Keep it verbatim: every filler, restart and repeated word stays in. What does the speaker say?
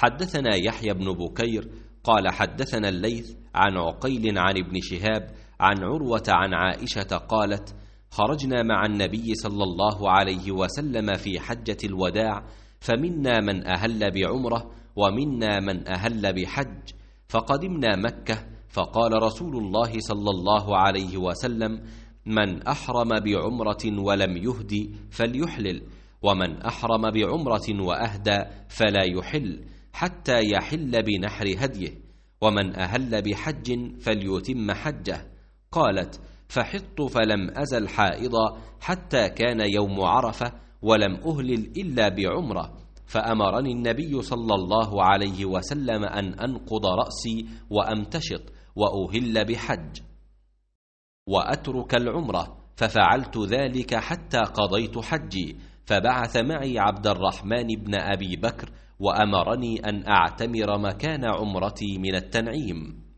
حدثنا يحيى بن بكير قال حدثنا الليث عن عقيل عن ابن شهاب عن عروة عن عائشة قالت: خرجنا مع النبي صلى الله عليه وسلم في حجة الوداع، فمنا من أهل بعمرة ومنا من أهل بحج، فقدمنا مكة، فقال رسول الله صلى الله عليه وسلم: من أحرم بعمرة ولم يهدي فليحلل، ومن أحرم بعمرة وأهدى فلا يحل حتى يحل بنحر هديه، ومن أهل بحج فليتم حجه. قالت: فحطت فلم أزل حائضا حتى كان يوم عرفة، ولم أهلل إلا بعمرة، فأمرني النبي صلى الله عليه وسلم أن أنقض رأسي وأمتشط وأهل بحج وأترك العمرة، ففعلت ذلك حتى قضيت حجي، فبعث معي عبد الرحمن بن أبي بكر وأمرني أن أعتمر مكان عمرتي من التنعيم.